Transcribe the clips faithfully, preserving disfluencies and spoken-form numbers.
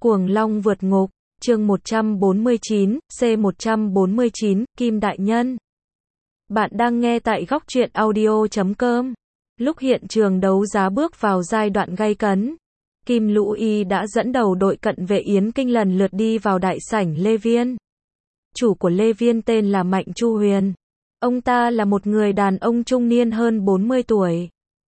Cuồng Long vượt ngục, chương một trăm bốn mươi chín, C một trăm bốn mươi chín, Kim Đại Nhân. Bạn đang nghe tại góc truyện audio chấm com. Lúc hiện trường đấu giá bước vào giai đoạn gay cấn, Kim Lũ Y đã dẫn đầu đội cận vệ Yến Kinh lần lượt đi vào đại sảnh Lê Viên. Chủ của Lê Viên tên là Mạnh Chu Huyền. Ông ta là một người đàn ông trung niên hơn bốn mươi tuổi.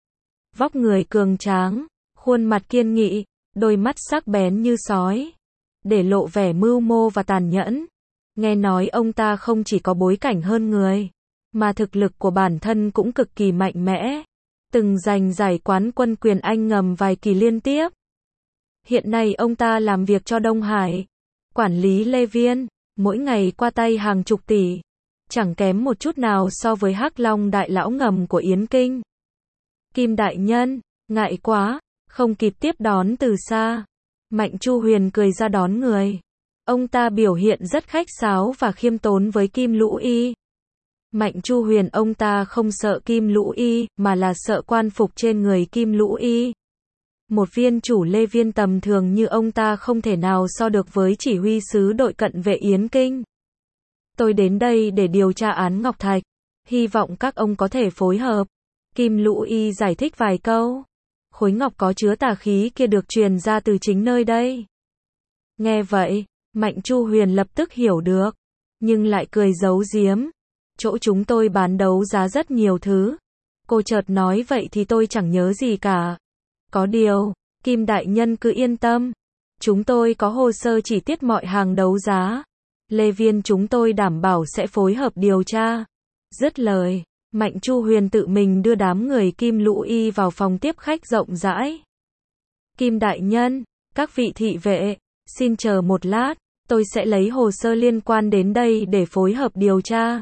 Vóc người cường tráng, khuôn mặt kiên nghị, đôi mắt sắc bén như sói, để lộ vẻ mưu mô và tàn nhẫn. Nghe nói ông ta không chỉ có bối cảnh hơn người, mà thực lực của bản thân cũng cực kỳ mạnh mẽ, từng giành giải quán quân quyền Anh ngầm vài kỳ liên tiếp. Hiện nay ông ta làm việc cho Đông Hải, quản lý Lê Viên, mỗi ngày qua tay hàng chục tỷ, chẳng kém một chút nào so với Hắc Long đại lão ngầm của Yến Kinh. Kim Đại Nhân, ngại quá, không kịp tiếp đón từ xa. Mạnh Chu Huyền cười ra đón người. Ông ta biểu hiện rất khách sáo và khiêm tốn với Kim Lũ Y. Mạnh Chu Huyền ông ta không sợ Kim Lũ Y, mà là sợ quan phục trên người Kim Lũ Y. Một viên chủ Lê Viên tầm thường như ông ta không thể nào so được với chỉ huy sứ đội cận vệ Yến Kinh. Tôi đến đây để điều tra án Ngọc Thạch. Hy vọng các ông có thể phối hợp. Kim Lũ Y giải thích vài câu. Khối ngọc có chứa tà khí kia được truyền ra từ chính nơi đây. Nghe vậy, Mạnh Chu Huyền lập tức hiểu được, nhưng lại cười giấu giếm. Chỗ chúng tôi bán đấu giá rất nhiều thứ. Cô chợt nói vậy thì tôi chẳng nhớ gì cả. Có điều, Kim Đại Nhân cứ yên tâm. Chúng tôi có hồ sơ chi tiết mọi hàng đấu giá. Lê Viên chúng tôi đảm bảo sẽ phối hợp điều tra. Dứt lời, Mạnh Chu Huyền tự mình đưa đám người Kim Lũ Y vào phòng tiếp khách rộng rãi. Kim Đại Nhân, các vị thị vệ, xin chờ một lát, tôi sẽ lấy hồ sơ liên quan đến đây để phối hợp điều tra.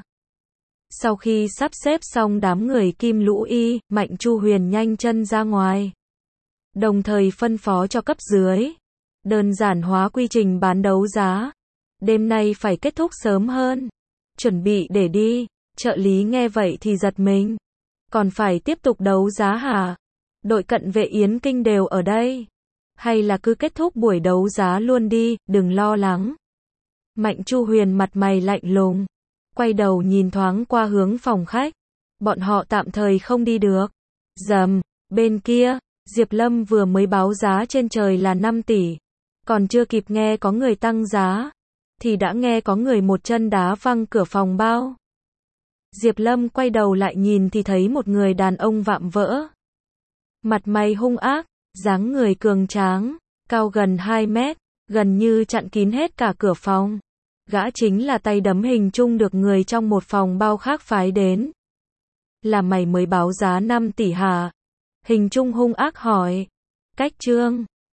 Sau khi sắp xếp xong đám người Kim Lũ Y, Mạnh Chu Huyền nhanh chân ra ngoài. Đồng thời phân phó cho cấp dưới đơn giản hóa quy trình bán đấu giá. Đêm nay phải kết thúc sớm hơn. Chuẩn bị để đi. Trợ lý nghe vậy thì giật mình. Còn phải tiếp tục đấu giá hả? Đội cận vệ Yến Kinh đều ở đây. Hay là cứ kết thúc buổi đấu giá luôn đi, đừng lo lắng. Mạnh Chu Huyền mặt mày lạnh lùng, quay đầu nhìn thoáng qua hướng phòng khách. Bọn họ tạm thời không đi được. Rầm, bên kia, Diệp Lâm vừa mới báo giá trên trời là năm tỷ. Còn chưa kịp nghe có người tăng giá, thì đã nghe có người một chân đá văng cửa phòng bao. Diệp Lâm quay đầu lại nhìn thì thấy một người đàn ông vạm vỡ. Mặt mày hung ác, dáng người cường tráng, cao gần hai mét, gần như chặn kín hết cả cửa phòng. Gã chính là tay đấm Hình Trung được người trong một phòng bao khác phái đến. Là mày mới báo giá năm tỷ hả? Hình Trung hung ác hỏi. Cách trương,